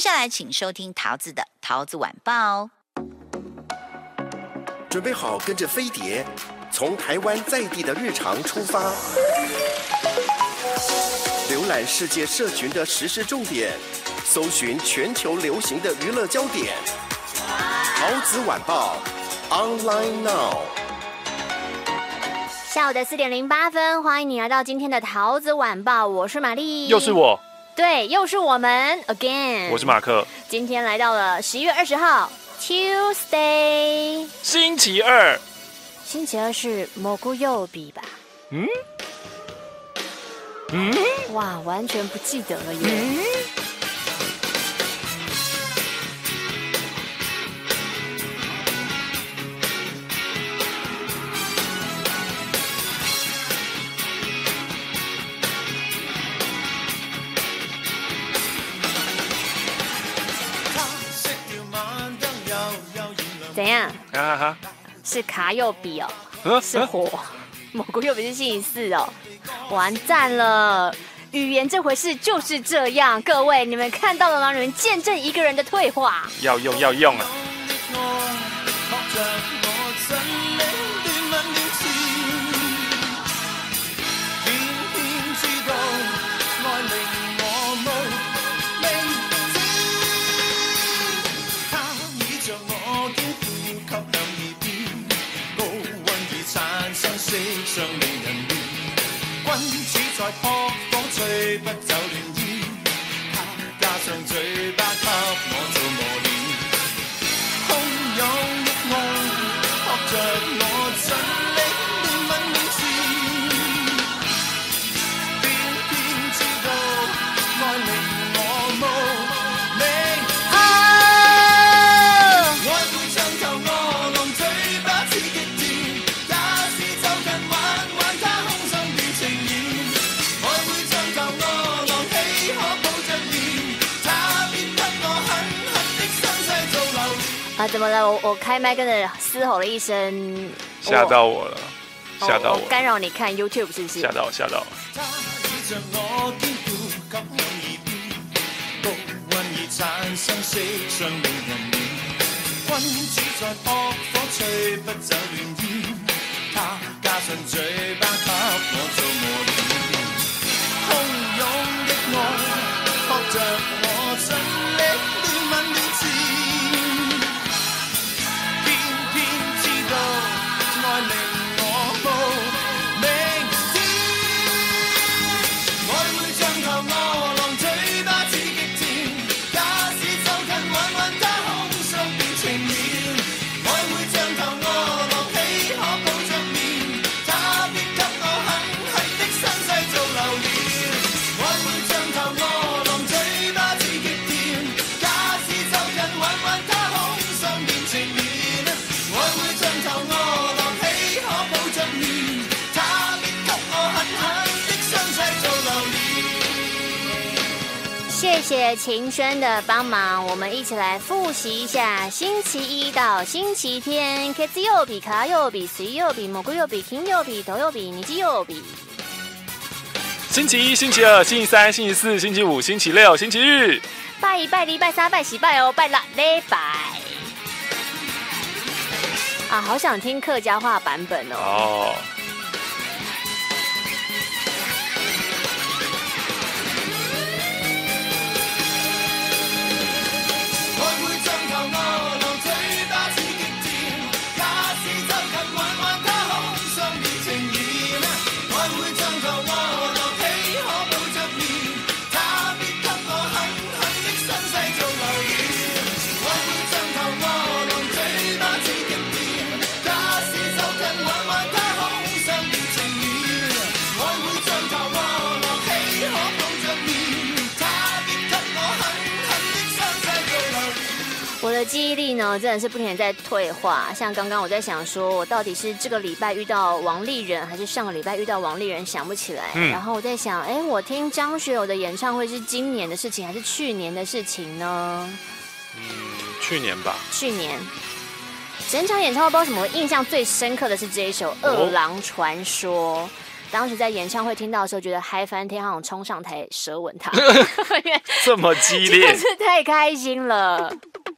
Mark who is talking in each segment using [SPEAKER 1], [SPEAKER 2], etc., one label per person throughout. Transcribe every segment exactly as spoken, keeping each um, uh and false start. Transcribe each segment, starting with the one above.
[SPEAKER 1] 下来请收听桃子的桃子晚报。
[SPEAKER 2] 准备好跟着飞碟，从台湾在地的日常出发，浏览世界社群的时事重点，搜寻全球流行的娱乐焦点。桃子晚报 online now。
[SPEAKER 3] 下午的四点零八分，欢迎你来到今天的桃子晚报，我是玛丽，
[SPEAKER 4] 又是我，
[SPEAKER 3] 对，又是我们 again，
[SPEAKER 4] 我是马克。
[SPEAKER 3] 今天来到了十一月二十号 Tuesday，
[SPEAKER 4] 星期二，
[SPEAKER 3] 星期二是蘑菇柚比吧？
[SPEAKER 4] 嗯嗯，
[SPEAKER 3] 哇，完全不记得了耶。
[SPEAKER 4] 嗯
[SPEAKER 3] 怎样？
[SPEAKER 4] 哈哈哈，
[SPEAKER 3] 是卡柚比哦，
[SPEAKER 4] 嗯
[SPEAKER 3] 是火，蘑菇柚比是星期四哦，完蛋了！语言这回事就是这样，各位你们看到了吗？你们见证一个人的退化。
[SPEAKER 4] 要用要用啊！
[SPEAKER 5] 上令人亂，君子在撲火吹不走亂煙，他加上嘴巴給我做磨練，洶湧的愛撲着我盡力憐憫面前，偏偏知道愛令我無名天，愛會像頭餓狼嘴巴似極甜。
[SPEAKER 3] 啊，怎么了？我我开麦跟着嘶吼了一声，
[SPEAKER 4] 吓到我了，吓到我，
[SPEAKER 3] 我干扰你看 YouTube 是不是？
[SPEAKER 4] 吓到吓到。
[SPEAKER 3] 谢谢秦轩的帮忙，我们一起来复习一下星期一到星期天 ，K Z 柚比、卡柚比、水柚比、蘑菇柚比、青柚比、豆柚比、尼基柚比。
[SPEAKER 4] 星期一、星期二、星期三、星期四、星期五、星期六、星期日。
[SPEAKER 3] 拜一、拜二、拜三、拜四、拜五、拜六礼拜。啊，好想听客家话版本哦。
[SPEAKER 4] 哦。
[SPEAKER 3] 我的记忆力呢，真的是不停地在退化。像刚刚我在想说，我到底是这个礼拜遇到王丽人，还是上个礼拜遇到王丽人，想不起来。嗯、然后我在想，哎，我听张学友的演唱会是今年的事情，还是去年的事情呢？
[SPEAKER 4] 嗯，去年吧。
[SPEAKER 3] 去年。整场演唱会不知道什么，我印象最深刻的是这一首《饿狼传说》。 当时在演唱会听到的时候，觉得嗨翻天，好想冲上台舌吻他，
[SPEAKER 4] 这么激烈，
[SPEAKER 3] 真是太开心了。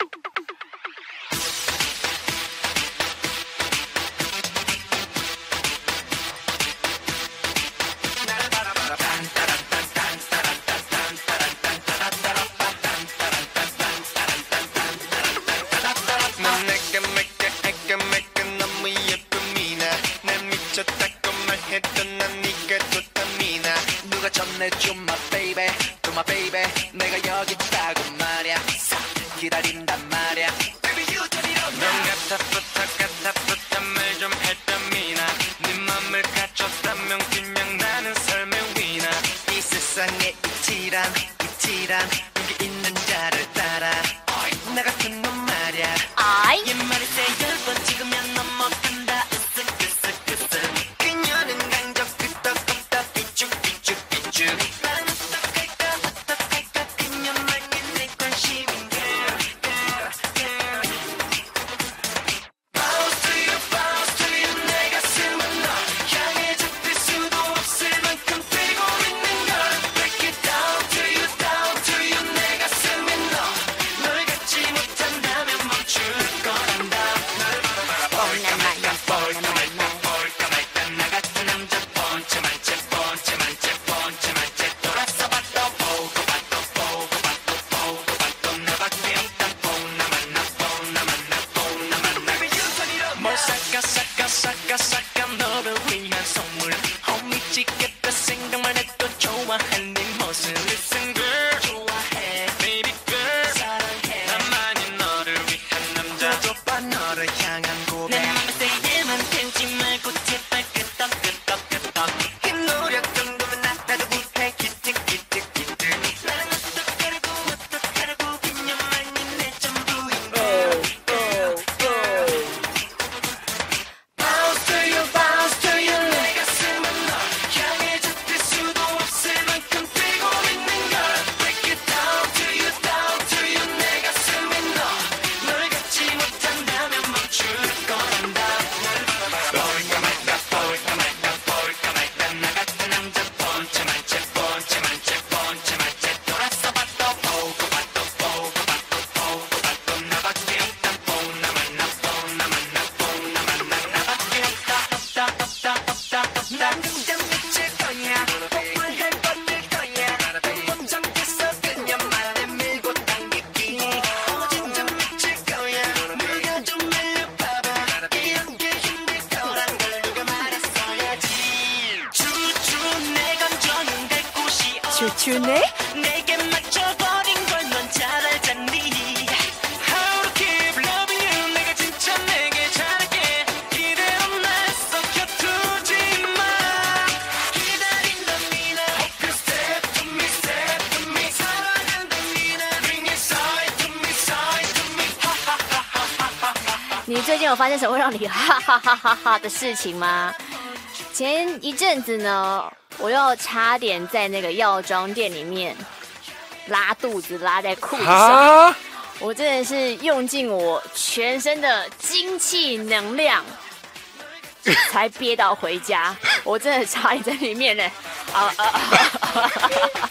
[SPEAKER 3] 你最近有发现什么会让你哈哈哈哈哈的事情吗？前一阵子呢，我又差点在那个药妆店里面拉肚子，拉在裤子上。我真的是用尽我全身的精气能量，才憋到回家。我真的差点在里面呢。啊啊啊！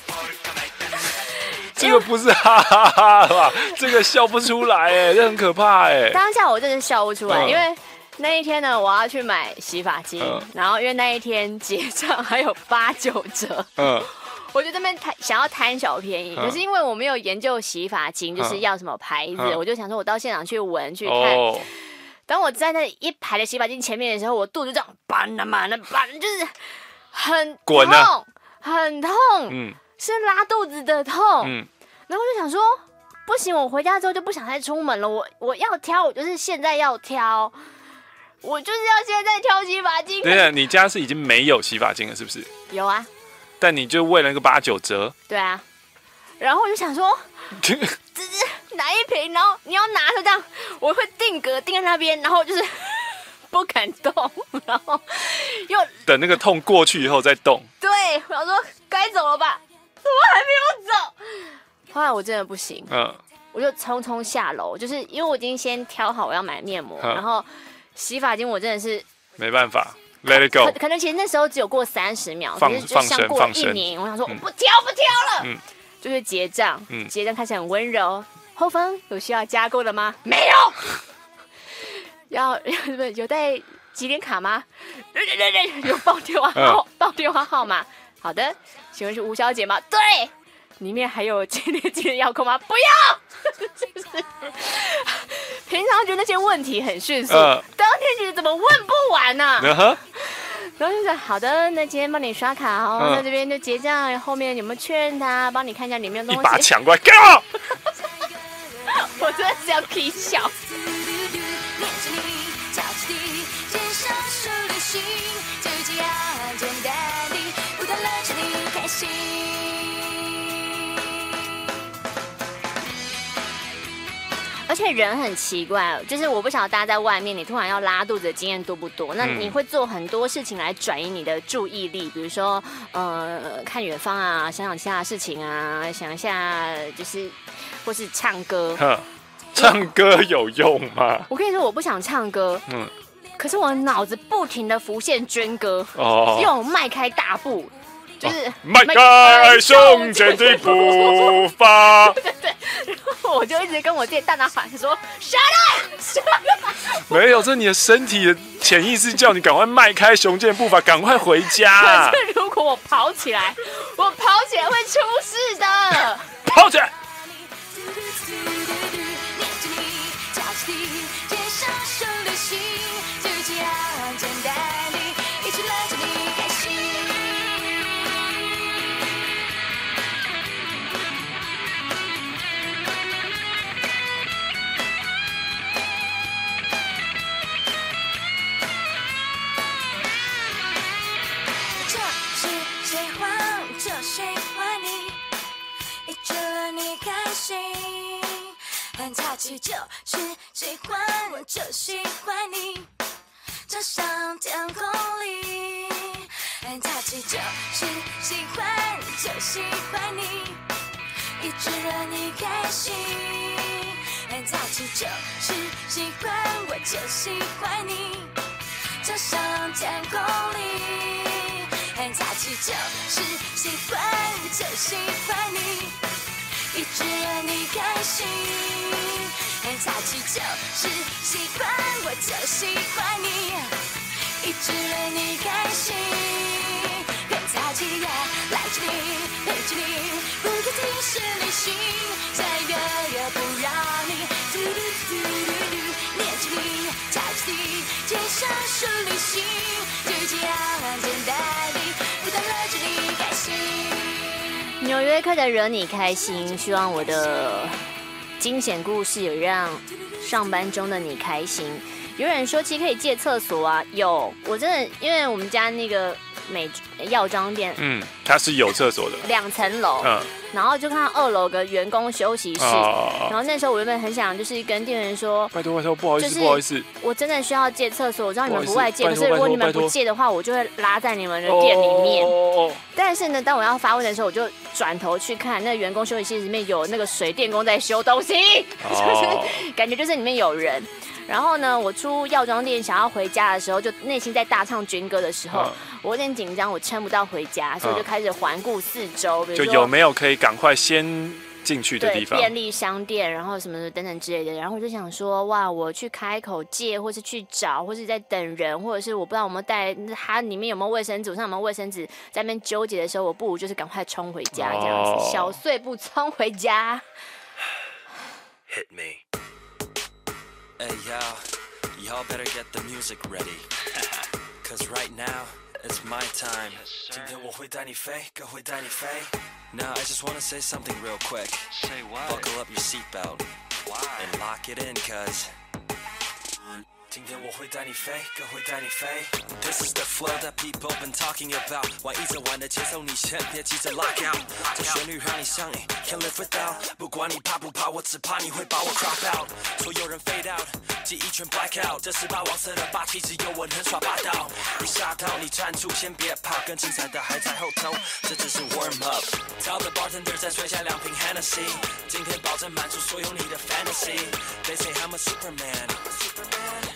[SPEAKER 4] 这个不是哈哈哈吧？这个笑不出来哎，这很可怕哎。
[SPEAKER 3] 当下我真的笑不出来，
[SPEAKER 4] 嗯、
[SPEAKER 3] 因为那一天呢，我要去买洗发精，嗯、然后因为那一天结账还有八九折，嗯，我就这边贪想要贪小便宜，嗯、可是因为我没有研究洗发精就是要什么牌子，嗯、我就想说我到现场去闻去看。哦、当我在那一排的洗发精前面的时候，我肚子这样搬啊搬啊搬，就是很痛，啊、很痛，嗯。是拉肚子的痛，嗯，然后我就想说，不行，我回家之后就不想再出门了。我我要挑，我就是现在要挑，我就是要现在挑洗发精。
[SPEAKER 4] 对啊，你家是已经没有洗发精了，是不是？
[SPEAKER 3] 有啊，
[SPEAKER 4] 但你就为了那个八九折。
[SPEAKER 3] 对啊，然后我就想说，这是哪一瓶？然后你要拿着这样，我会定格定在那边，然后就是。不敢动，然后又
[SPEAKER 4] 等那个痛过去以后再动。
[SPEAKER 3] 对，我想说该走了吧，怎么还没有走？后来我真的不行，嗯，我就匆匆下楼，就是因为我已经先挑好我要买面膜，嗯、然后洗发精我真的是
[SPEAKER 4] 没办法， Let it go，
[SPEAKER 3] 可可能其实那时候只有过三十秒，
[SPEAKER 4] 放
[SPEAKER 3] 可是就像过了一年，我想说、嗯、我不挑不挑了，嗯、就是结账，嗯、结账开始很温柔。后方有需要加购的吗？没有。要有带几点卡吗？有报电话号，报电话号码。好的，请问是吴小姐吗？对。里面还有几点几点要扣吗？不要。平常觉得那些问题很迅速，呃、当天其实怎么问不完呢、啊？ Uh-huh. 然后就说好的，那今天帮你刷卡哦，嗯、那这边就结账，后面有没有确认它？帮你看一下里面的东西。
[SPEAKER 4] 一把抢过来，给我！
[SPEAKER 3] 我真的是要踢笑。而且人很奇怪，就是我不晓得大家在外面，你突然要拉肚子的经验多不多？那你会做很多事情来转移你的注意力，比如说呃看远方啊，想想其他的事情啊，想一下就是或是唱歌。
[SPEAKER 4] 唱歌有用吗？
[SPEAKER 3] 我跟你说，我不想唱歌，嗯，可是我脑子不停的浮现娟歌，哦，用迈开大步。就是
[SPEAKER 4] 迈开胸前的步伐，
[SPEAKER 3] 对对对，然后我就一直跟我自己大脑喊说 ，shut up，shut up。
[SPEAKER 4] 没有，这你的身体的潜意识叫你赶快迈开雄健步伐，赶快回家。
[SPEAKER 3] 可是如果我跑起来，我跑起来会出事的。
[SPEAKER 4] 跑起来！
[SPEAKER 5] 很淘气，就是喜欢，就喜欢你，就像天空里。很淘气，就是喜欢，就喜欢你，一直让你开心。很淘气，就是喜欢，我就喜欢你，就像天空里。很淘气，就是喜欢，就喜欢你。一直让你开心，很淘气就是喜欢，我就喜欢你，一直让你开心，很淘气呀，赖着你，陪着你，不可停止旅行，再远也不让你，嘟嘟嘟嘟嘟，念着你，找着你，天上是旅行，就这样简单地，不断让着你开心。
[SPEAKER 3] 纽约客的惹你开心，希望我的惊险故事有让上班中的你开心。有人说其实可以借厕所啊，有，我真的因为我们家那个美药妆店，嗯，
[SPEAKER 4] 它是有厕所的，
[SPEAKER 3] 两层楼，嗯，然后就看到二楼个员工休息室，哦、然后那时候我原本很想就是跟店员说，
[SPEAKER 4] 拜托拜托，不好意思、就是、不好意思，
[SPEAKER 3] 我真的需要借厕所，我知道你们不外借，可是如果你们不借的话，我就会拉在你们的店里面。哦、但是呢，当我要发问的时候，我就转头去看那员工休息室里面有那个水电工在修东西，哦、就是感觉就是里面有人。然后呢，我出药妆店想要回家的时候，就内心在大唱军歌的时候，嗯、我有点紧张，我撑不到回家，所以我就开始环顾四周，比如说
[SPEAKER 4] 就有没有可以赶快先进去的地方，
[SPEAKER 3] 便利商店，然后什么的等等之类的。然后我就想说，哇，我去开口借，或是去找，或是在等人，或者是我不知道我们带它里面有没有卫生纸，上有没有卫生纸，在那边纠结的时候，我不如就是赶快冲回家，这样子，哦、小碎步冲回家。
[SPEAKER 6] Hit me. Hey y'all, y'all better get the music ready. Cause right now, it's my time. 今天我会带你飞，更会带你飞。Now I just wanna say something real quick. Say what? Buckle up your seatbelt. Why? And lock it in, cause 今天我会带你飞，更会带你飞。This is the flow that people been talking about. 玩一整晚的节奏，你先别急着 lock out。这旋律让你上瘾 ，can't live without。不管你怕不怕，我只怕你会把我 crop out。所有人 fade out， 记忆全 black out。这是把黄色的霸气，只有我能耍霸道。你吓到你站住，先别跑，更精彩的还在后头。这只是 warm up。Tell the bartender 再吹下两瓶 Hennessy。今天保证满足所有你的 fantasy。They say I'm a Superman。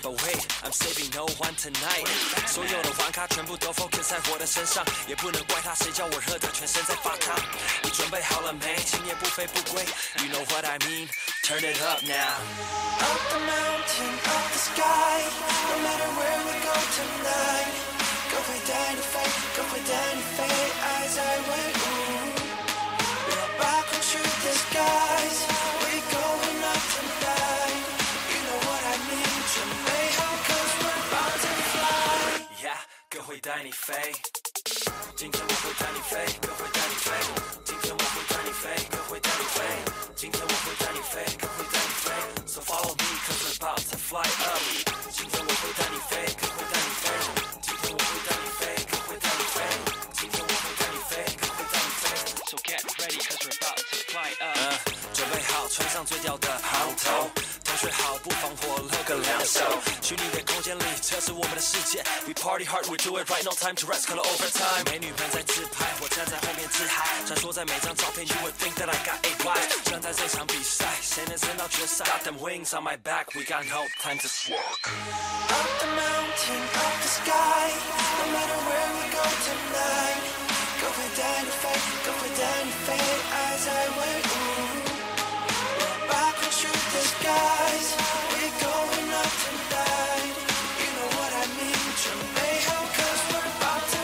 [SPEAKER 6] But wait, I'm saving no one tonight. 所有的玩咖全部都 focus 在我的身上，也不能怪他，谁叫我热得全身在发烫。你准备好了没？今夜不飞不归。You know what I mean? Turn it up now.
[SPEAKER 5] Up the mountain, up the sky. No matter where we go tonight. 跟回带你飞，跟回带你飞，爱在维护。We're about to shoot the skies. We going up tonight. You know what I mean? 准备好 'cause we're about to fly.
[SPEAKER 6] Yeah, 跟回带你飞。今天我会带你飞，跟回带你飞。今天我会带你飞，跟回带你飞。今天我会带你飞，跟回带你飞。So follow me 'cause we're about to fly up. 今天我会带你飞，跟回带你飞。今天我会带你飞，跟回带你飞。今天我会带你飞，跟回带你飞。So get ready 'cause we're about to fly up. 嗯，准备好，穿上最屌的行头。同学好，不妨火了个两手。虚拟的空间里，这是我们的世界。We party hard, we do it right, no time to rest, call it overtime. 美女们在自拍，我站在后面自嗨，闪烁在每张照片。You would think that I got eight wives. 正在这场比赛，谁能升到决赛 ？Got them wings on my back, we got no time to slog.
[SPEAKER 5] Up the mountain, up the sky. No matter where we go tonight. 跟回带你飞，跟回带你飞，爱在维护。We're about to shoot the skies. We going up tonight. You know what I mean? 准备好 'cause we're about to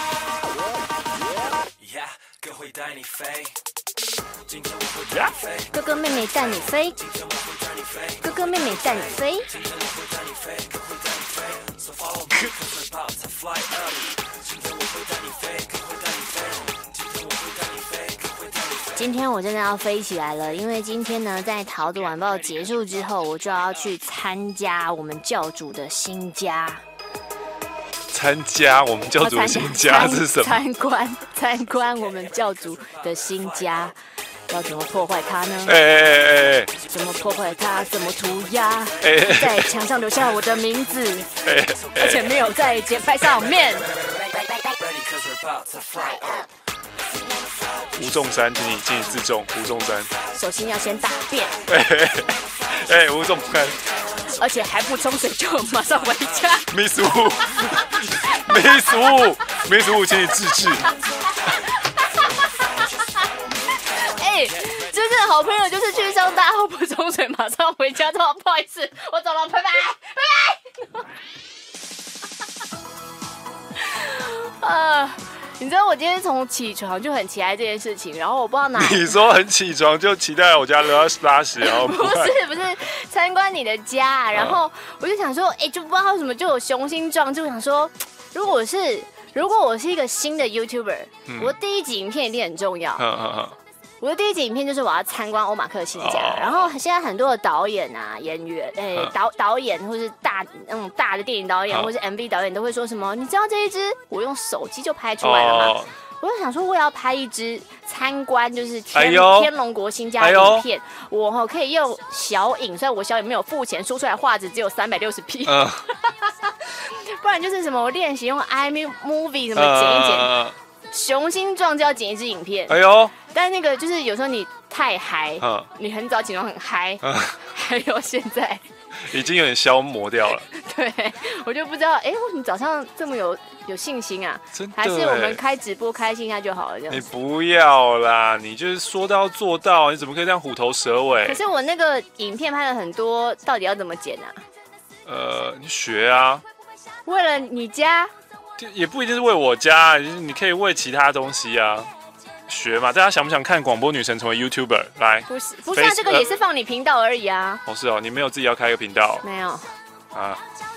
[SPEAKER 5] fly.
[SPEAKER 6] Yeah, 跟回带你飞。今天我会带你飞，
[SPEAKER 3] 哥哥妹妹带你飞，
[SPEAKER 6] 今天我会带你飞，
[SPEAKER 3] 哥哥妹妹带你飞。
[SPEAKER 6] 今天我会带你飞，跟回带你飞。So follow me 'cause we're about to fly up. 今天我会带你飞，跟回带你飞。今天我会带你飞，跟回带你飞。
[SPEAKER 3] 今天我真的要飞起来了，因为今天呢，在桃子晚报结束之后，我就要去参加我们教主的新家。
[SPEAKER 4] 参加我们教主的新家是什么？
[SPEAKER 3] 参观参观我们教主的新家，要怎么破坏它呢？
[SPEAKER 4] 哎哎哎哎！
[SPEAKER 3] 怎么破坏它？怎么涂鸦？
[SPEAKER 4] 哎
[SPEAKER 3] 在墙上留下我的名字，
[SPEAKER 4] 哎
[SPEAKER 3] 而且没有在节拍上面。
[SPEAKER 6] Ready 'cause we're about to fly up.
[SPEAKER 4] 吴仲山，请你请你自重，吴仲山。
[SPEAKER 3] 首先要先大便，
[SPEAKER 4] 哎哎哎，吴仲山
[SPEAKER 3] 而且还不冲水就马上回家。
[SPEAKER 4] ，Miss Wu， Miss Wu， Miss Wu， 请你自制。
[SPEAKER 3] 哎、真正的好朋友就是去上大号不冲水，马上回家。说不好意思，我走了，拜拜，拜拜。啊，你知道我今天从起床就很期待这件事情，然后我不知道哪。
[SPEAKER 4] 你说很起床就期待我家拉拉屎，然后
[SPEAKER 3] 不是不是参观你的家，然后我就想说，哎、欸，就不知道为什么就有雄心壮志，就想说，如果我是如果我是一个新的 YouTuber，、嗯、我的第一集影片一定很重要。
[SPEAKER 4] 嗯嗯嗯
[SPEAKER 3] 我的第一集影片就是我要参观欧马克新家，
[SPEAKER 4] oh.
[SPEAKER 3] 然后现在很多的导演啊、演员、诶、欸、导导演或是大那种大的电影导演、oh. 或是 M V 导演都会说什么？你知道这一支我用手机就拍出来了吗？ Oh. 我就想说，我也要拍一支参观，就是天、哎、天龙国新家的影片。哎、我哈可以用小影，虽然我小影没有付钱，输出来画质只有三百六十 P。Uh. 不然就是什么，我练习用 iMovie 什么剪一剪。Uh. 雄心壮志要剪一支影片，哎呦！但那个就是有时候你太嗨，嗯、你很早起床很嗨，嗯、还有现在
[SPEAKER 4] 已经有点消磨掉了。
[SPEAKER 3] 对，我就不知道，哎、欸，为什么早上这么有有信心啊？
[SPEAKER 4] 真的，
[SPEAKER 3] 还是我们开直播开心一下就好了？这样
[SPEAKER 4] 你不要啦，你就是说到做到，你怎么可以这样虎头蛇尾？
[SPEAKER 3] 可是我那个影片拍了很多，到底要怎么剪啊？
[SPEAKER 4] 呃，你学啊。
[SPEAKER 3] 为了你家。
[SPEAKER 4] 也不一定是为我家，你可以为其他东西啊学嘛。大家想不想看广播女神成为 YouTuber？ 来，
[SPEAKER 3] 不是不是啊，这个也是放你频道而已啊。
[SPEAKER 4] 哦，是哦，你没有自己要开一个频道？
[SPEAKER 3] 没有。啊。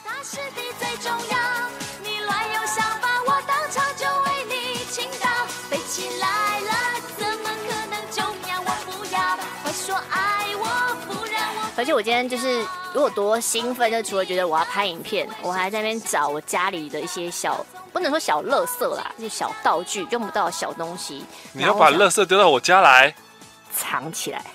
[SPEAKER 3] 而且我今天就是如果多兴奋，就除了觉得我要拍影片，我还在那边找我家里的一些小，不能说小垃圾啦，就是小道具，用不到的小东西。
[SPEAKER 4] 你要把垃圾丢到我家来，
[SPEAKER 3] 藏起来。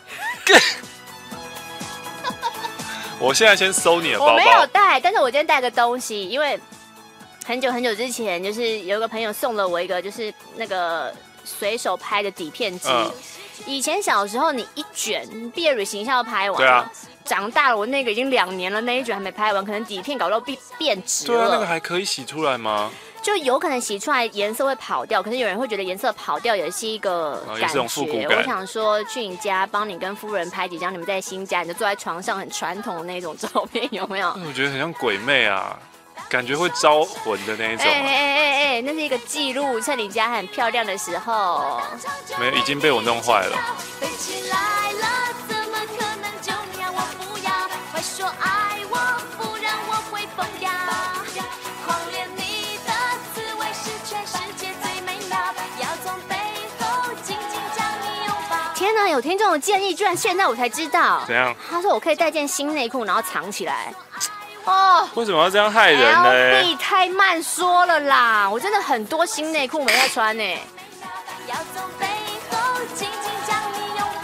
[SPEAKER 4] 我现在先收你的包包。
[SPEAKER 3] 我没有带，但是我今天带个东西，因为很久很久之前，就是有一个朋友送了我一个，就是那个随手拍的底片机。嗯以前小时候你一卷毕业旅行校拍完，
[SPEAKER 4] 对啊，
[SPEAKER 3] 长大了我那个已经两年了，那一卷还没拍完，可能底片搞到变变质了。
[SPEAKER 4] 对啊，那个还可以洗出来吗？
[SPEAKER 3] 就有可能洗出来颜色会跑掉，可是有人会觉得颜色跑掉也是一个感觉。哦、
[SPEAKER 4] 也是种复古感。
[SPEAKER 3] 我想说去你家帮你跟夫人拍几张你们在新家，你就坐在床上很传统的那种照片，有没有？
[SPEAKER 4] 我觉得很像鬼魅啊，感觉会招魂的那一种、啊。
[SPEAKER 3] 哎哎哎哎，那是一个记录，趁你家很漂亮的时候。
[SPEAKER 4] 没有，已经被我弄坏了。
[SPEAKER 5] 飞起来了，怎么可能就你要我不要？快说爱我，不然我会疯掉。狂恋你的滋味是全世界最美妙，要从背后紧紧将你拥抱。
[SPEAKER 3] 天哪，有听众的建议，居然现在我才知道。
[SPEAKER 4] 怎样？
[SPEAKER 3] 他说我可以带件新内裤，然后藏起来。哦，
[SPEAKER 4] 为什么要这样害人呢
[SPEAKER 3] ？L B 太慢说了啦，我真的很多新内裤没在穿呢。
[SPEAKER 5] 要从背后紧紧将你拥抱。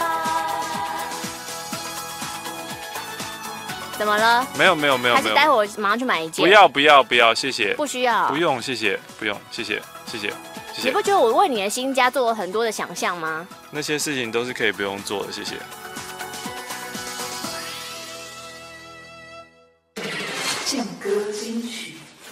[SPEAKER 3] 怎么了？
[SPEAKER 4] 没有没有没有，
[SPEAKER 3] 还是待会我马上去买一件。
[SPEAKER 4] 不要不要不要，谢谢。
[SPEAKER 3] 不需要。
[SPEAKER 4] 不用，谢谢，不用，谢谢，谢谢，谢谢。
[SPEAKER 3] 你不觉得我为你的新家做了很多的想象吗？
[SPEAKER 4] 那些事情都是可以不用做的，谢谢。
[SPEAKER 7] 劲歌金曲。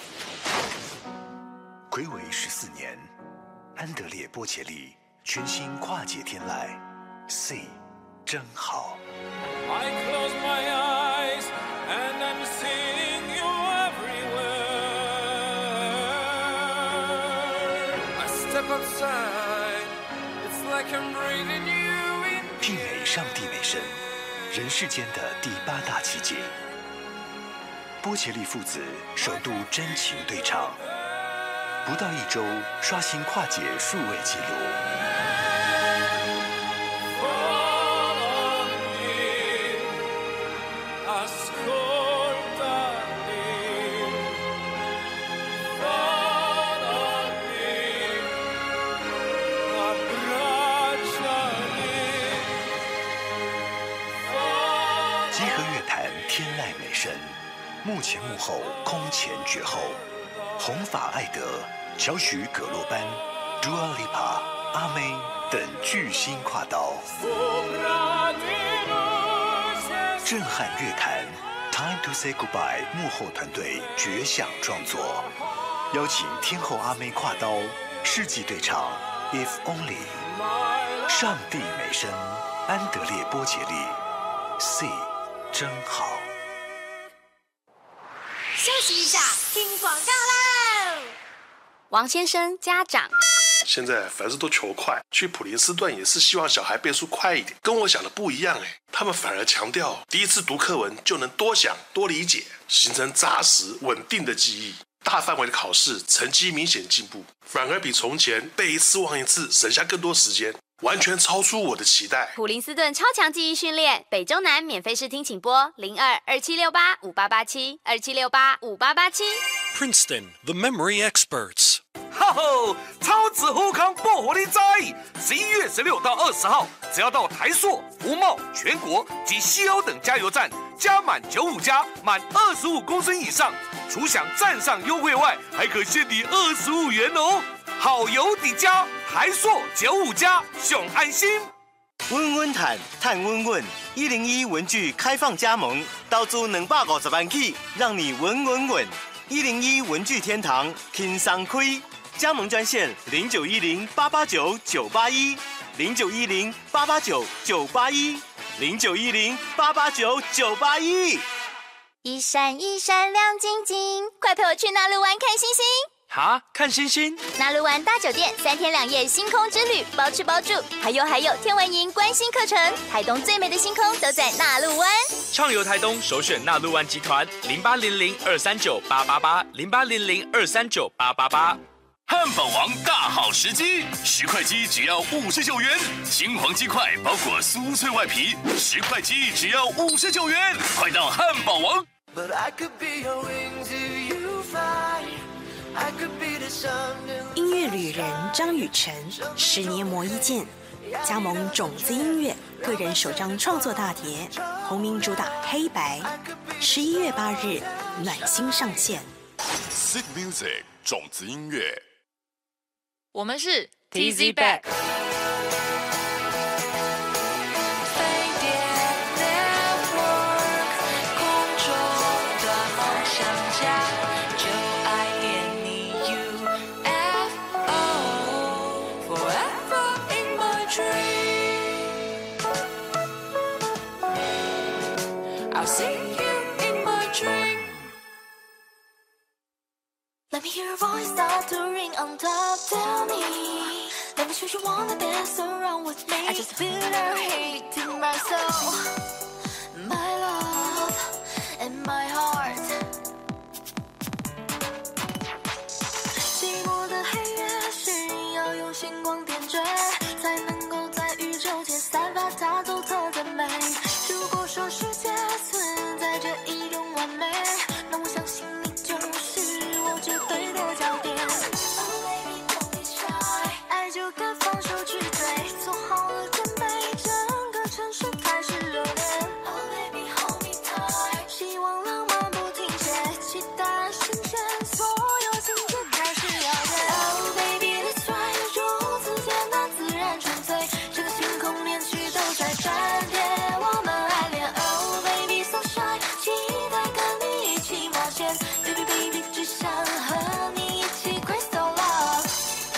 [SPEAKER 8] 睽违十四年，安德烈波切利全新跨界天籁 ，C 真好。
[SPEAKER 6] I close my eyes and I'm seeing you everywhere. I step outside, it's like I'm breathing you in.
[SPEAKER 8] 媲美上帝美神，人世间的第八大奇迹。波切利父子首度真情对唱，不到一周刷新跨界数位纪录。集合乐坛天籁美声，幕前幕后空前绝后，红发艾德、小许葛洛班、Dua Lipa、阿妹等巨星跨刀，震撼乐坛。Time to say goodbye 幕后团队绝响创作，邀请天后阿妹跨刀，世纪对唱 If Only， 上帝美声，安德烈波切利 ，C 真好。
[SPEAKER 3] 休息一下，听广告喽。王先生，家长。
[SPEAKER 9] 现在凡事都求快，去普林斯顿也是希望小孩背书快一点，跟我想的不一样哎。他们反而强调第一次读课文就能多想多理解，形成扎实稳定的记忆。大范围的考试成绩明显进步，反而比从前背一次忘一次省下更多时间，完全超出我的期待。
[SPEAKER 3] 普林斯顿超强记忆训练，北中南免费试听，请拨零二二七六八五八八七二七六八五八八七。
[SPEAKER 6] Princeton, the memory experts.
[SPEAKER 10] 哈吼！超值护康爆火力在十一月十六到二十号，只要到台塑、福茂、全国及西欧等加油站加满九五加，满二十五公升以上，除享站上优惠外，还可限抵二十五元哦。好油抵加，台塑九五加，上安心。
[SPEAKER 11] 稳稳谈，谈稳稳。一零一文具开放加盟，到租两百五十万起，让你稳稳稳。一零一文具天堂，轻松开。加盟专线零九一零八八九九八一，零九一零八八九九八一，零九一零八八九九八一。
[SPEAKER 5] 一闪一闪亮晶晶，快陪我去那路玩看星星。
[SPEAKER 10] 哈，看星星？
[SPEAKER 5] 那路玩大酒店三天两夜星空之旅，包吃包住，还有还有天文营观星课程，台东最美的星空都在那路湾。
[SPEAKER 10] 畅游台东，首选那路湾集团零八零零二三九八八八零八零零二三九八八八。
[SPEAKER 12] 汉堡王大好时机，十块鸡只要五十九元，金黄鸡块包裹酥脆外皮，十块鸡只要五十九元，快到汉堡王！
[SPEAKER 13] 音乐旅人张雨晨，十年磨一剑，加盟种子音乐个人首张创作大碟，同名主打《黑白》，十一月八日暖心上线。
[SPEAKER 14] Sig Music 种子音乐。
[SPEAKER 15] 我们是 T Z Back。 Let me hear a voice start to ring on top. Tell me, let me show you wanna dance around with me. I just feel a hate in my soul, my love and my heart. 寂寞的黑夜需要用星光点缀，才能够在宇宙间散发它独特的美。如果说世界存在着一种完美，那我相信你就是我绝对的焦点。Oh baby don't be shy， 爱就该放手去追，做好了准备，整个城市开始热恋。Oh baby hold me tight， 希望浪漫不停歇，期待新鲜，所有情节开始摇曳。Oh baby that's right， 如此简单自然纯粹，这个星空连续都在转变，我们爱恋。Oh baby so shy， 期待跟你一起冒险 ，baby baby 只想和你一起 crystal love。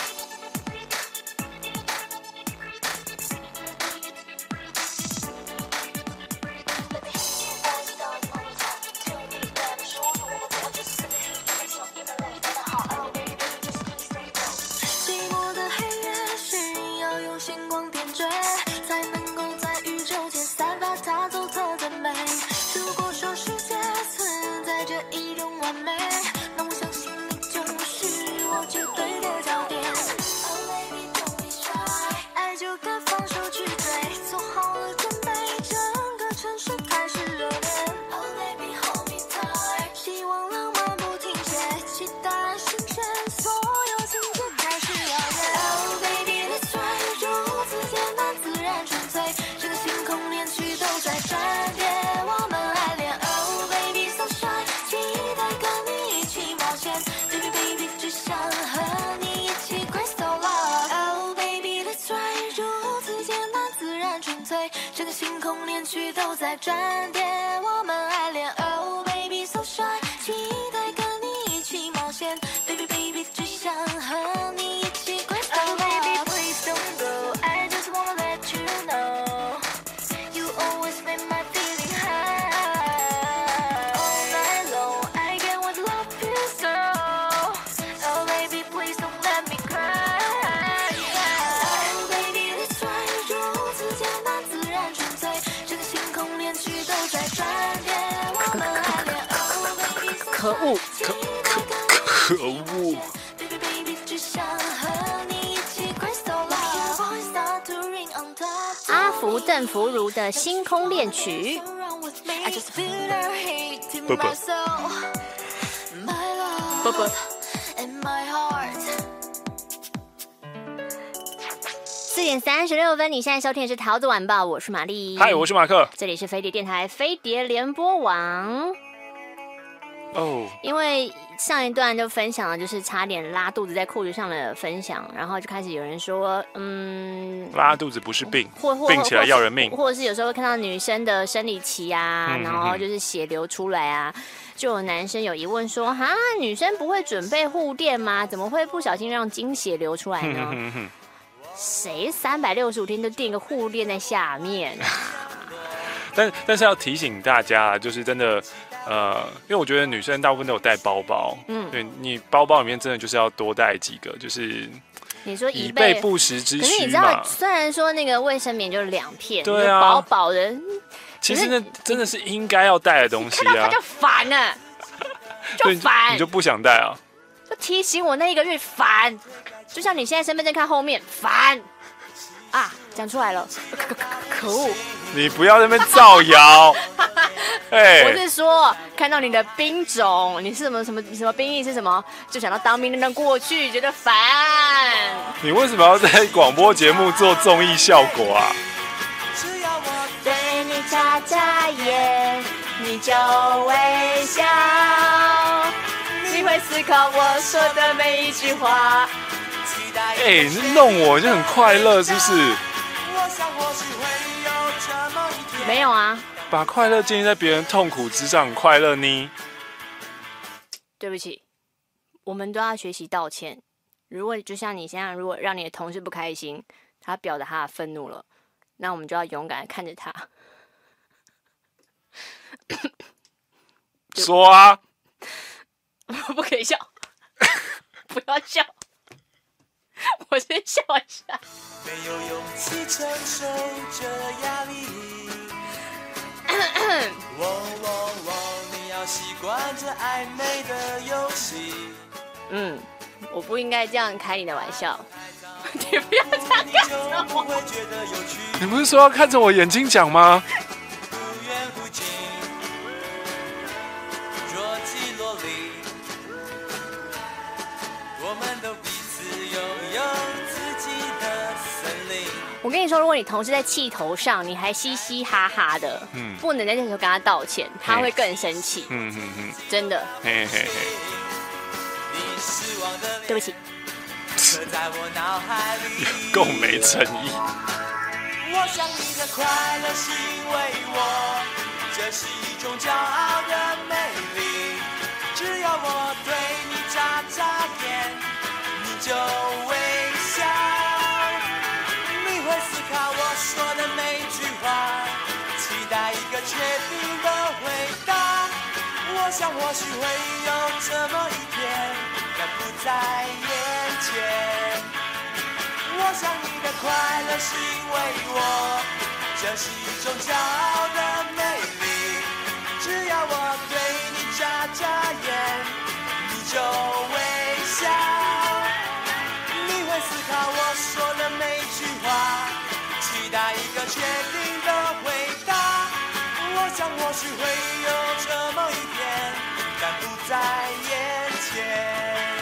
[SPEAKER 15] 寂寞的黑夜需要用星光点缀，才能够在宇宙间散发它独特的美。如果说世界存在着一种完美，那我相信你就是我绝对的焦点。Oh baby don't be shy， 爱就该放手去追，做好了准备，整个城市开始热恋。Oh baby hold me tight， 希望浪漫不停歇，期待新鲜，所有情节开始摇曳。Oh baby that's right， 如此简单自然纯粹，这个星空连续都在转变，我们爱恋。Oh baby so shy， 期待跟你一起冒险 ，baby baby 只想和你一起 crystal love。Oh baby that's right， 如此简单自然纯粹，这个星空连续都在转变，我们爱恋。Oh baby so shy， 期待跟你一起冒险 ，baby baby 只想和你一起 crystal love。Oh baby please don't go， I just wanna let you know，you always make my feeling high。All night long I get what love feels so。Oh baby please don't let me cry。Oh baby that's right， 如此简单自然纯粹，这个星空连续都在转变，我们爱恋。Oh baby so shy，
[SPEAKER 3] 可恶，
[SPEAKER 15] 可可
[SPEAKER 4] 可恶。
[SPEAKER 15] Baby baby 只想和你一起 crystal love。
[SPEAKER 3] 阿福邓福如的星空恋曲。
[SPEAKER 15] I just feel a hate in
[SPEAKER 4] 啵啵
[SPEAKER 15] my soul, my love
[SPEAKER 3] 啵啵
[SPEAKER 15] and my heart。
[SPEAKER 3] 四点三十六分，你现在收听的是桃子晚报，我是玛丽。
[SPEAKER 4] 嗨，我是马克。
[SPEAKER 3] 这里是飞碟电台飞碟联播网。
[SPEAKER 4] 哦，
[SPEAKER 3] 因为上一段就分享了，就是差点拉肚子在裤子上的分享，然后就开始有人说，嗯，
[SPEAKER 4] 拉肚子不是病，
[SPEAKER 3] 或或
[SPEAKER 4] 病起来要人命，
[SPEAKER 3] 或者是有时候会看到女生的生理期啊，
[SPEAKER 4] 嗯、
[SPEAKER 3] 然后就是血流出来啊，就有男生有疑问说，哈，女生不会准备护垫吗？怎么会不小心让经血流出来呢？
[SPEAKER 4] 哼哼哼
[SPEAKER 3] 谁三百六十五天都垫个护垫在下面啊？
[SPEAKER 4] 但但是要提醒大家，就是真的，呃，因为我觉得女生大部分都有带包包，嗯，对你包包里面真的就是要多带几个，就是
[SPEAKER 3] 你说
[SPEAKER 4] 以备不时之需嘛。
[SPEAKER 3] 可是你知道，虽然说那个卫生棉就是两片，
[SPEAKER 4] 对啊，
[SPEAKER 3] 薄薄的，
[SPEAKER 4] 其实那真的是应该要带的东西啊，
[SPEAKER 3] 看到它就烦了，就烦，
[SPEAKER 4] 你就不想带啊？
[SPEAKER 3] 就提醒我那一个月烦。就像你现在身份证看后面烦啊，讲出来了，可可可可恶！
[SPEAKER 4] 你不要在那边造谣。哎，
[SPEAKER 3] 我是说看到你的兵种，你是什么什么什么兵役是什么，就想到当兵的人过去，觉得烦。
[SPEAKER 4] 你为什么要在广播节目做综艺效果啊？
[SPEAKER 15] 只要我对你眨眨眼，你就微笑，你会思考我说的每一句话。
[SPEAKER 4] 哎、欸，你弄我就很快乐，是不是？
[SPEAKER 3] 没有啊，
[SPEAKER 4] 把快乐建立在别人痛苦之上，很快乐呢？
[SPEAKER 3] 对不起，我们都要学习道歉。如果就像你现在，如果让你的同事不开心，他表达他的愤怒了，那我们就要勇敢地看着他。
[SPEAKER 4] 说啊，
[SPEAKER 3] 不可以笑，不要笑，我先笑一下。
[SPEAKER 5] 没有勇气承受这压力。喔喔喔，你要习惯这暧昧的游戏。
[SPEAKER 3] 嗯，我不应该这样开你的玩笑。你不要这样看着我。
[SPEAKER 4] 你不是说要看着我眼睛讲吗？
[SPEAKER 3] 我跟你说，如果你同事在气头上，你还嘻嘻哈哈的，嗯，不能在这时候跟他道歉，他会更生气。嗯嗯嗯，真的。嘿嘿嘿。对不起。
[SPEAKER 4] 够没诚意。
[SPEAKER 5] 我想你的快乐是因为我，这是一种骄傲的魅力。只要我对你眨眨眼，你就微笑。你会思考我说的每句话，期待一个确定的回答。我想或许会有这么一天，但不在眼前。我想你的快乐是因为我，这是一种骄傲的魅力。只要我对你眨眨眼，你就微笑。你会思考我说的每句话，期待一个确定的回答。我想或许会有这么一天，但不在眼前。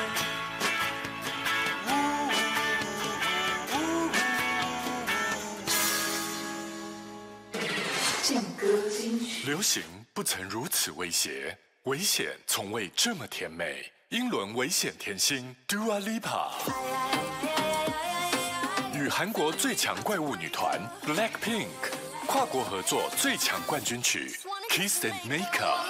[SPEAKER 14] 流行不曾如此威胁，危险从未这么甜美。英伦危险甜心 Dua Lipa 与韩国最强怪物女团 Blackpink 跨国合作最强冠军曲 Kiss and Make Up。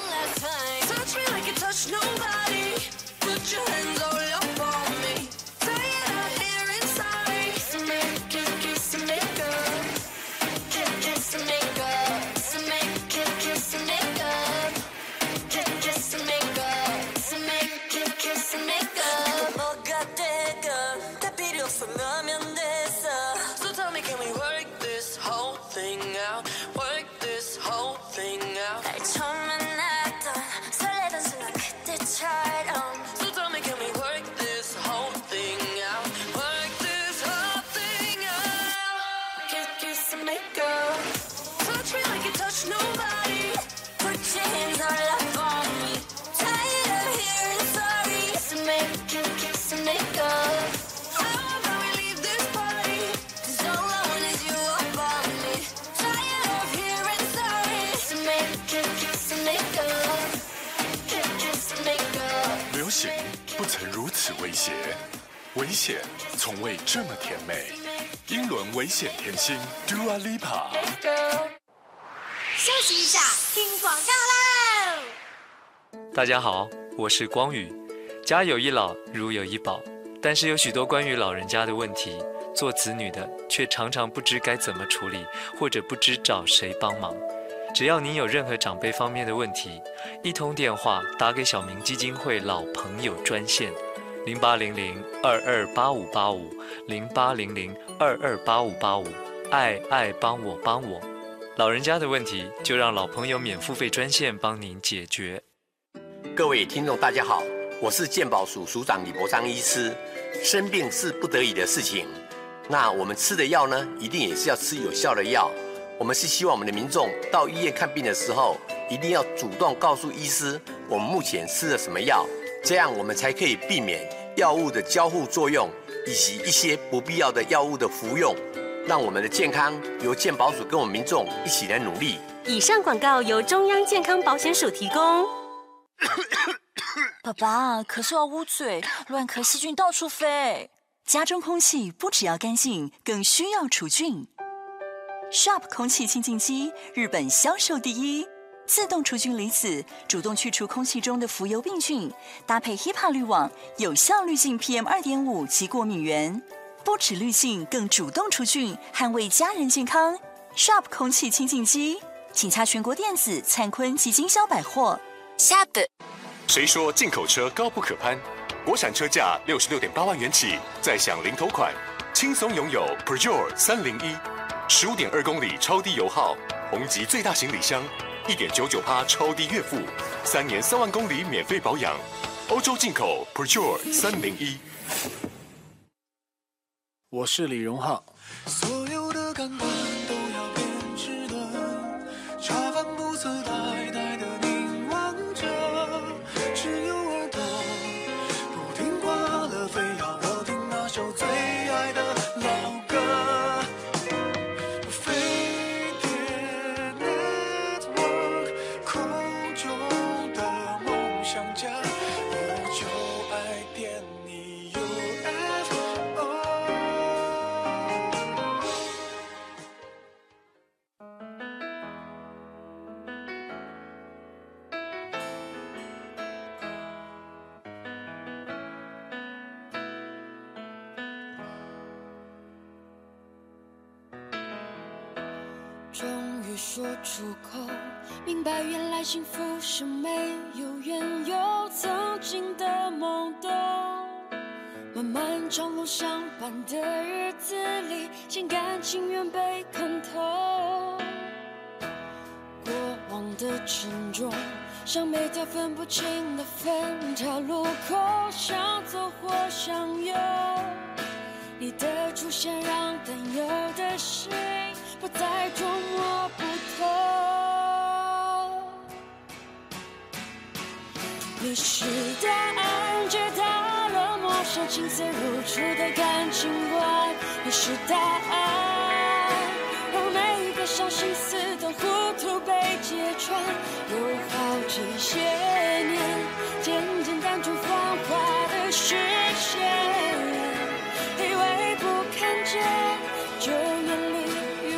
[SPEAKER 14] 流行不曾如此威胁，危险从未这么甜美。英伦危险甜心 Dua Lipa。
[SPEAKER 15] 休息一下，听广告喽！
[SPEAKER 16] 大家好，我是光宇。家有一老，如有一宝。但是有许多关于老人家的问题，做子女的却常常不知该怎么处理，或者不知找谁帮忙。只要您有任何长辈方面的问题，一通电话打给小明基金会老朋友专线零八零零二二八五八五零八零零二二八五八五，爱爱帮我帮我。老人家的问题就让老朋友免付费专线帮您解决。
[SPEAKER 17] 各位听众大家好，我是健保署署长李伯章医师。生病是不得已的事情，那我们吃的药呢，一定也是要吃有效的药。我们是希望我们的民众到医院看病的时候，一定要主动告诉医师我们目前吃了什么药，这样我们才可以避免药物的交互作用，以及一些不必要的药物的服用，让我们的健康由健保署跟我们民众一起来努力。
[SPEAKER 13] 以上广告由中央健康保险署提供。
[SPEAKER 18] 爸爸，咳嗽要捂嘴，乱咳细菌到处飞。家中空气不只要干净，更需要除菌。Sharp 空气清净机，日本销售第一，自动除菌离子，主动去除空气中的浮游病菌，搭配 H E P A 滤网，有效滤净 P M 二点五 及过敏源，不止滤净，更主动除菌，捍卫家人健康。Sharp 空气清净机， 请洽全国电子、灿坤及经销百货。
[SPEAKER 1] 下的。
[SPEAKER 14] 谁说进口车高不可攀？国产车价六十六点八万元起，再享零头款，轻松拥有 Peugeot 三零一，十五点二公里超低油耗，红级最大行李箱，一点九九趴超低月付，三年三万公里免费保养，欧洲进口 Peugeot 三零一。
[SPEAKER 19] 我是李荣浩。
[SPEAKER 5] 所有的感官都要变质的，茶饭不思呆呆的凝望着，只有耳朵不听话了，非要我听那首最爱的老歌。飞碟 Network 空中的梦想家，我就爱点你 U F O。
[SPEAKER 15] 终于说出口，明白原来幸福是没有缘由，曾经的懵懂，漫漫长路相伴的日子里，心甘情愿被看透。过往的沉重，像每条分不清的分岔路口，想走或想游，你的出现让担忧的心不再捉摸不透。你是答案，解答了陌生青涩如初的感情观。你是答案，让每一个小心思都糊涂被揭穿。有好几些年，渐渐淡出繁华的视线，以为不看见就远离。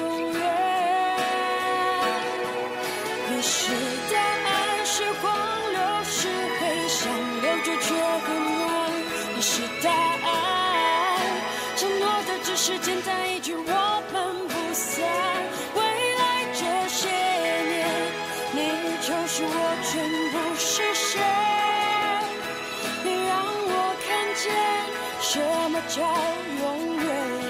[SPEAKER 15] 你是答案，时光流逝，回想留住却很暖。你是答案，承诺的只是简单一句我们不散。未来这些年，你就是我全部实现。你让我看见什么叫永远。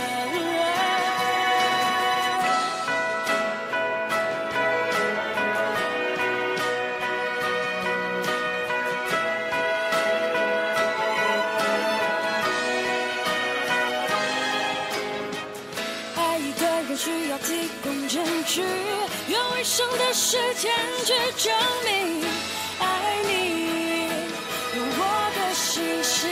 [SPEAKER 15] 需要提供证据，用一生的时间去证明爱你，用我的心性。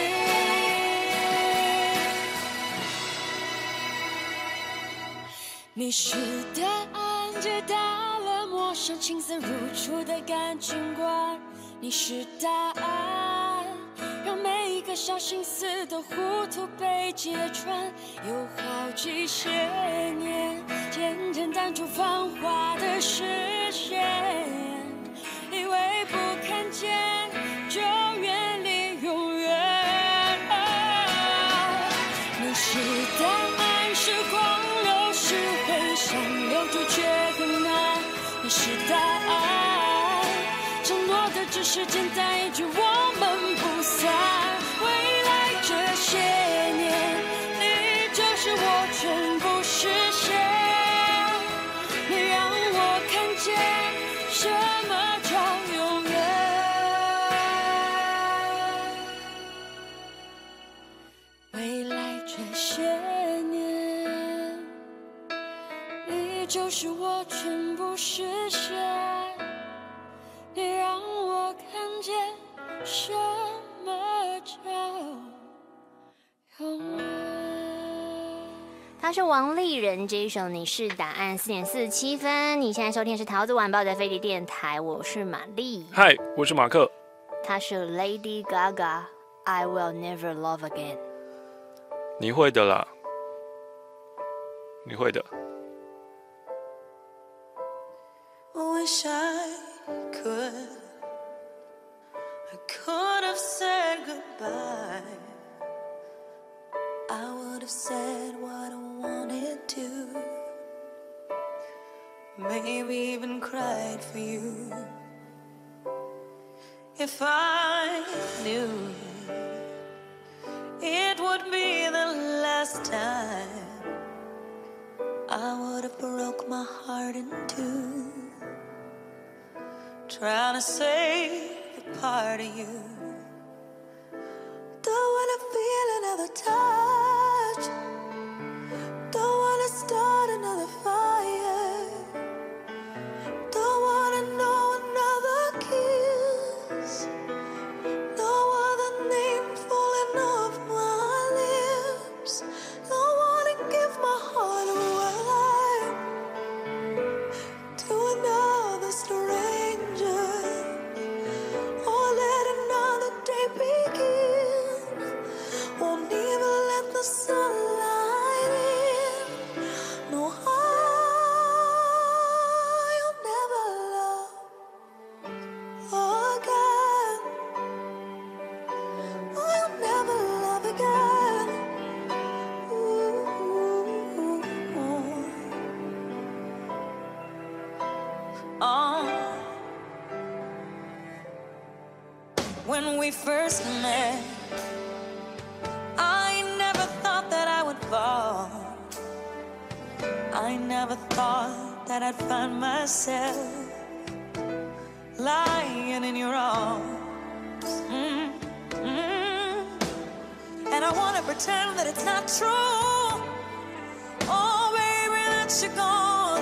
[SPEAKER 15] 你是答案，解答了陌生青涩如初的感情观。你是答案，让每一个小心思都糊涂被揭穿。有好几些年，渐渐淡出繁华的视线，以为不看见就远离永远。你是答案，时光流逝，回想留住却很难。你是答案，承诺的只是简单一句我们不散。未来这些年，你就是我全部实现。你让我看见什么叫永远。未来这些年，你就是我全部实现。你让我看见什么叫永远。
[SPEAKER 3] 他是王丽人，这一首你是答案，四点四十七分。你现在收听的是桃子晚报的飞碟电台，我是玛丽。
[SPEAKER 4] 嗨，我是马克。
[SPEAKER 3] 他是 Lady Gaga I Will Never Love Again。
[SPEAKER 4] 你会的啦，你会的。
[SPEAKER 5] Wish I could, I could have said goodbye. I would have said what I wanted to. Maybe
[SPEAKER 15] maybe even cried for you. If I knew it would be the last time, I would have broke my heart in two, trying to save a part of you. Don't wanna feel another touch, don't wanna start another fire, don't wanna know another kiss, no other name falling off my lips, don't wanna give my heart away to another stranger, or let another day begin, won't even let the sunlight in, no, I'll never love again, I'll never love again. Ooh. Oh. When we first met, I never thought that I would fall, I never thought that I'd find myself lying in your arms. Mm, mm. And I wanna pretend that it's not true. Oh, baby, that you're gone.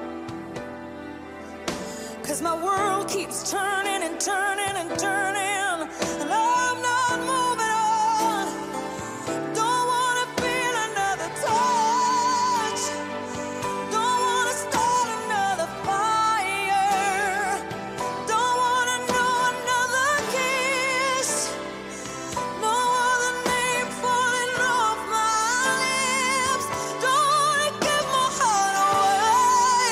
[SPEAKER 15] 'Cause my world keeps turning and turning and turning, and I'm not moving on. Don't wanna feel another touch, don't wanna start another fire, don't wanna know another kiss, no other name falling off my lips, don't wanna give my heart away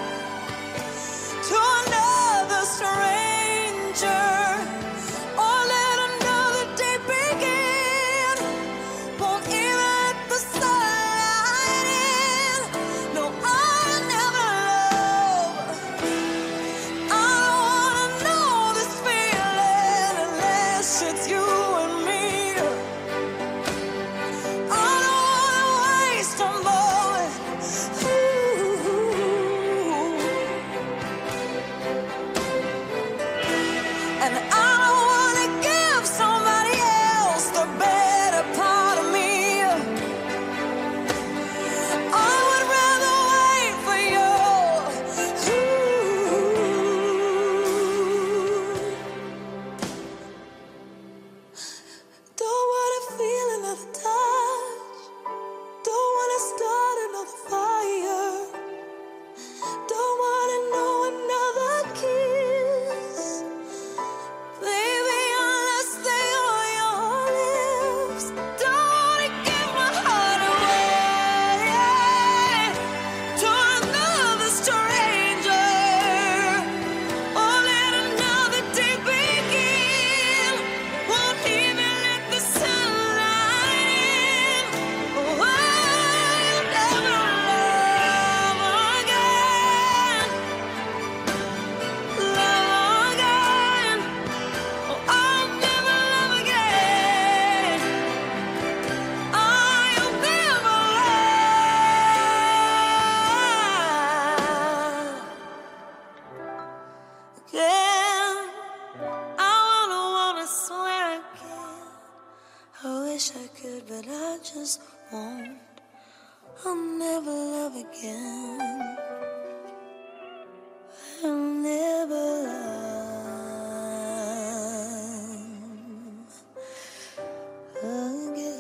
[SPEAKER 15] to another stranger, or let another day begin, won't even let the sunlight in, no, I'll never love, I don't wanna know this feeling unless it's you and me, I don't wanna waste a moment. Ooh. And I don't wanna give somebody else the better part of me, I would rather wait for you. Ooh. Don't wanna feel another touch, don't wanna start another fire, don't wanna know another kiss, baby, unless they are your lips, don't wanna give my heart away to another stranger, or let another day begin, won't even let the sunlight in, oh, I'll never love again, love again, oh, I'll never love again, I'll never love again. I wanna, wanna swear again, I wish I could, but I just won't, I'll never love again, I'll never love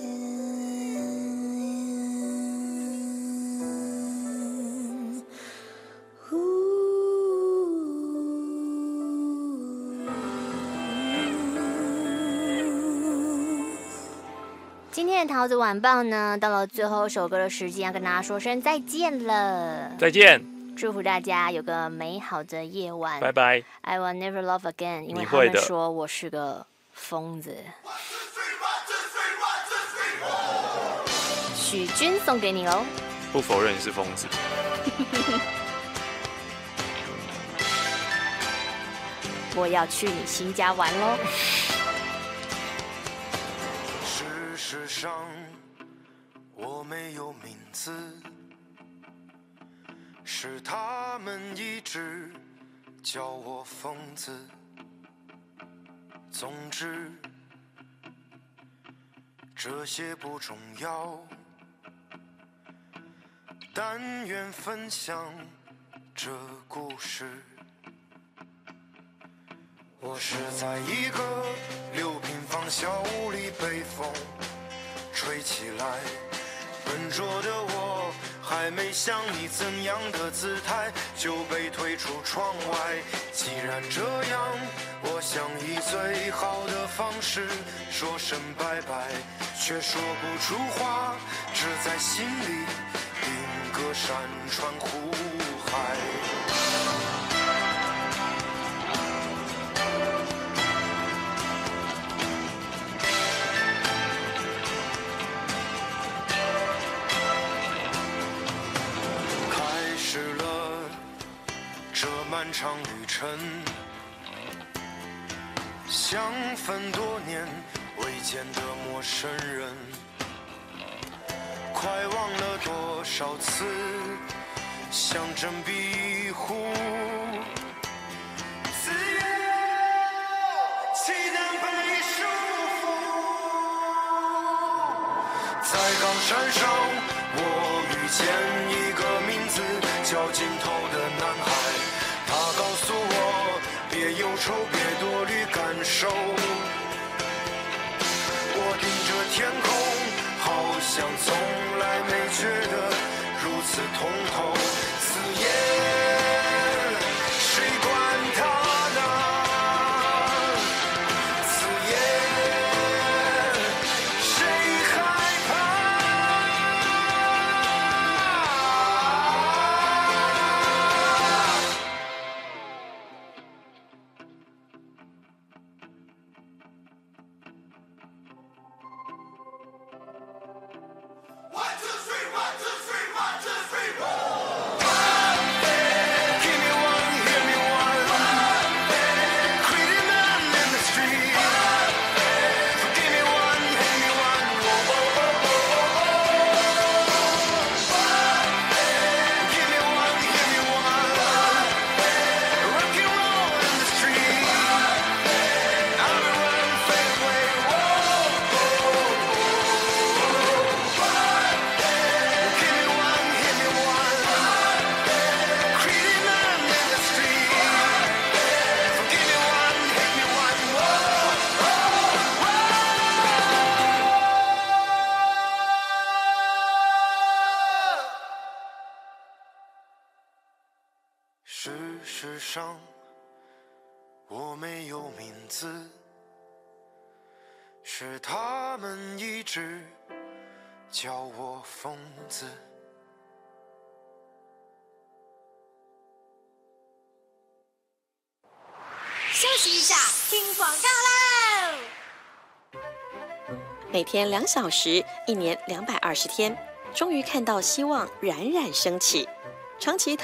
[SPEAKER 15] again. Ooh.
[SPEAKER 3] 今天的桃子晚报呢，到了最后一首歌的时间，要跟大家说声再见了。
[SPEAKER 4] 再见，
[SPEAKER 3] 祝福大家有个美好的夜晚。
[SPEAKER 4] 拜拜。
[SPEAKER 3] I will never love again， 因为他
[SPEAKER 4] 你会的
[SPEAKER 3] 们说我是个疯子。许君送给你喽。
[SPEAKER 4] 不否认你是疯子。
[SPEAKER 3] 我要去你新家玩喽。
[SPEAKER 5] 事实上，我没有名字，是他们一直叫我疯子。总之，这些不重要，但愿分享这故事。我是在一个六平方小屋里，被风吹起来，笨拙的我还没像你怎样的姿态，就被推出窗外。既然这样，我想以最好的方式说声拜拜，却说不出话，只在心里定格山川湖海。漫长旅程，相分多年未见的陌生人，快忘了多少次相争庇护。自由岂能被束缚？在高山上，我遇见一个名字叫尽头的男孩。他告诉我，别忧愁，别多虑，感受。我盯着天空，好像从来没觉得如此通透。四野，谁管他呢？四野，谁害怕？事实上，我没有名字，是他们一直叫我疯子。
[SPEAKER 20] 休息一下，听广告喽！
[SPEAKER 21] 每天两小时，一年两百二十天，终于看到希望冉冉升起。长期